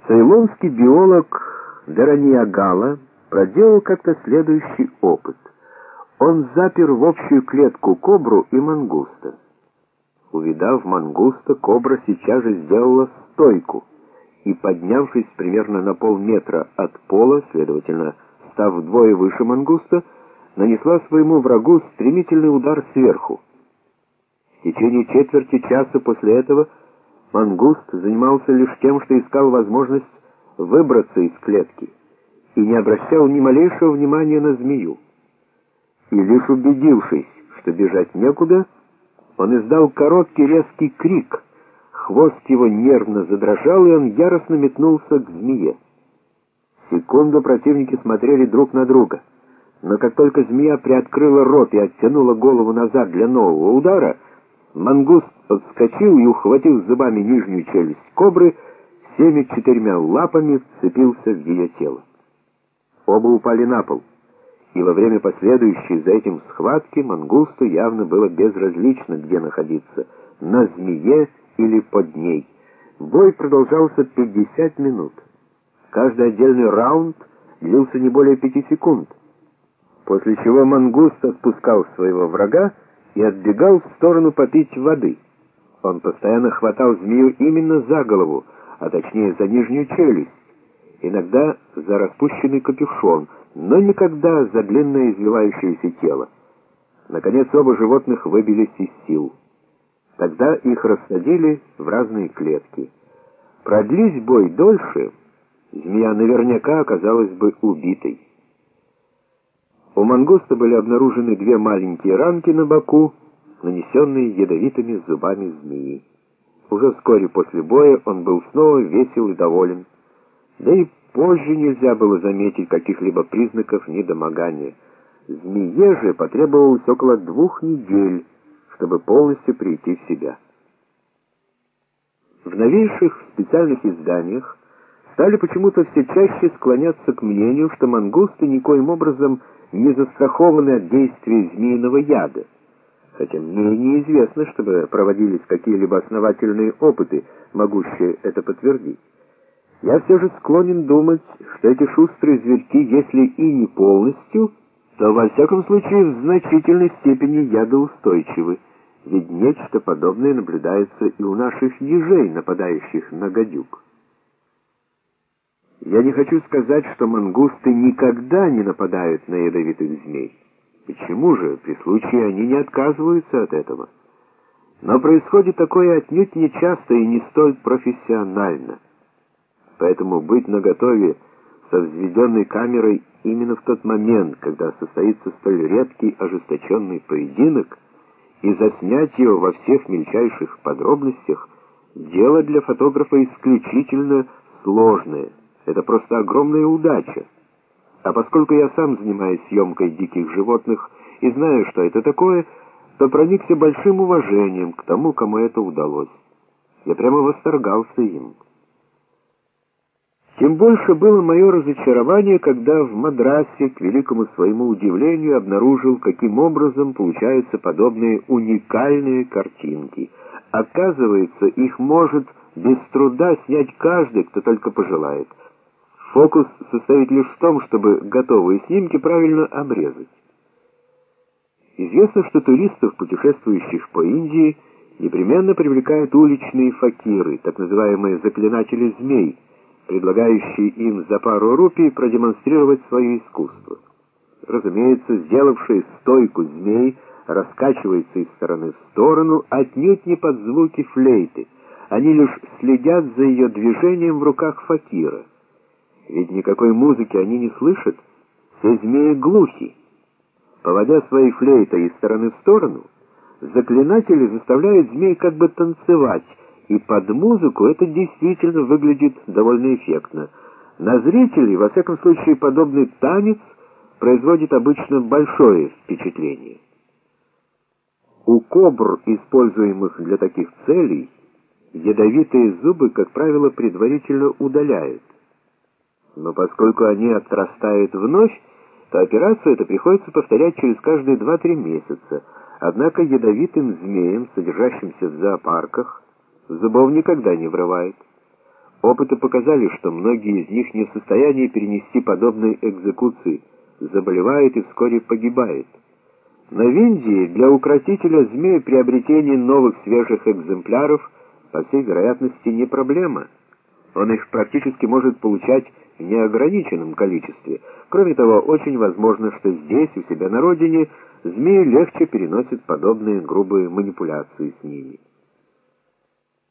Цейлонский биолог Дераниагала проделал как-то следующий опыт. Он запер в общую клетку кобру и мангуста. Увидав мангуста, кобра сейчас же сделала стойку и, поднявшись примерно на полметра от пола, следовательно, став вдвое выше мангуста, нанесла своему врагу стремительный удар сверху. В течение четверти часа после этого мангуст занимался лишь тем, что искал возможность выбраться из клетки и не обращал ни малейшего внимания на змею. И лишь убедившись, что бежать некуда, он издал короткий резкий крик. Хвост его нервно задрожал, и он яростно метнулся к змее. Секунду противники смотрели друг на друга, но как только змея приоткрыла рот и оттянула голову назад для нового удара, мангуст подскочил и, ухватив зубами нижнюю челюсть кобры, всеми четырьмя лапами вцепился в ее тело. Оба упали на пол, и во время последующей за этим схватки мангусту явно было безразлично, где находиться, на змее или под ней. Бой продолжался 50 минут. Каждый отдельный раунд длился не более 5 секунд, после чего мангуст отпускал своего врага и отбегал в сторону попить воды. Он постоянно хватал змею именно за голову, а точнее за нижнюю челюсть, иногда за распущенный капюшон, но никогда за длинное извивающееся тело. Наконец оба животных выбились из сил. Тогда их рассадили в разные клетки. Продлись бой дольше, змея наверняка оказалась бы убитой. У мангуста были обнаружены 2 маленькие ранки на боку, нанесенные ядовитыми зубами змеи. Уже вскоре после боя он был снова весел и доволен. Да и позже нельзя было заметить каких-либо признаков недомогания. Змее же потребовалось около 2 недель, чтобы полностью прийти в себя. В новейших специальных изданиях стали почему-то все чаще склоняться к мнению, что мангусты никоим образом не застрахованы от действия змеиного яда, хотя мне неизвестно, чтобы проводились какие-либо основательные опыты, могущие это подтвердить. Я все же склонен думать, что эти шустрые зверьки, если и не полностью, то во всяком случае в значительной степени ядоустойчивы, ведь нечто подобное наблюдается и у наших ежей, нападающих на гадюк. Я не хочу сказать, что мангусты никогда не нападают на ядовитых змей. Почему же? При случае они не отказываются от этого. Но происходит такое отнюдь не часто и не столь профессионально. Поэтому быть наготове со взведенной камерой именно в тот момент, когда состоится столь редкий ожесточенный поединок, и заснять его во всех мельчайших подробностях, дело для фотографа исключительно сложное. Это просто огромная удача. А поскольку я сам занимаюсь съемкой диких животных и знаю, что это такое, то проникся большим уважением к тому, кому это удалось. Я прямо восторгался им. Тем больше было мое разочарование, когда в Мадрасе, к великому своему удивлению, обнаружил, каким образом получаются подобные уникальные картинки. Оказывается, их может без труда снять каждый, кто только пожелает. Фокус состоит лишь в том, чтобы готовые снимки правильно обрезать. Известно, что туристов, путешествующих по Индии, непременно привлекают уличные факиры, так называемые заклинатели змей, предлагающие им за пару рупий продемонстрировать свое искусство. Разумеется, сделавший стойку змей раскачивается из стороны в сторону отнюдь не под звуки флейты. Они лишь следят за ее движением в руках факира. Ведь никакой музыки они не слышат, все змеи глухи. Поводя своей флейтой из стороны в сторону, заклинатели заставляют змей как бы танцевать, и под музыку это действительно выглядит довольно эффектно. На зрителей, во всяком случае, подобный танец производит обычно большое впечатление. У кобр, используемых для таких целей, ядовитые зубы, как правило, предварительно удаляют. Но поскольку они отрастают вновь, то операцию эту приходится повторять через каждые 2-3 месяца. Однако ядовитым змеям, содержащимся в зоопарках, зубов никогда не вырывают. Опыты показали, что многие из них не в состоянии перенести подобные экзекуции, заболевают и вскоре погибают. Но в Индии для укротителя змей приобретение новых свежих экземпляров, по всей вероятности, не проблема. Он их практически может получать в неограниченном количестве. Кроме того, очень возможно, что здесь, у себя на родине, змеи легче переносят подобные грубые манипуляции с ними.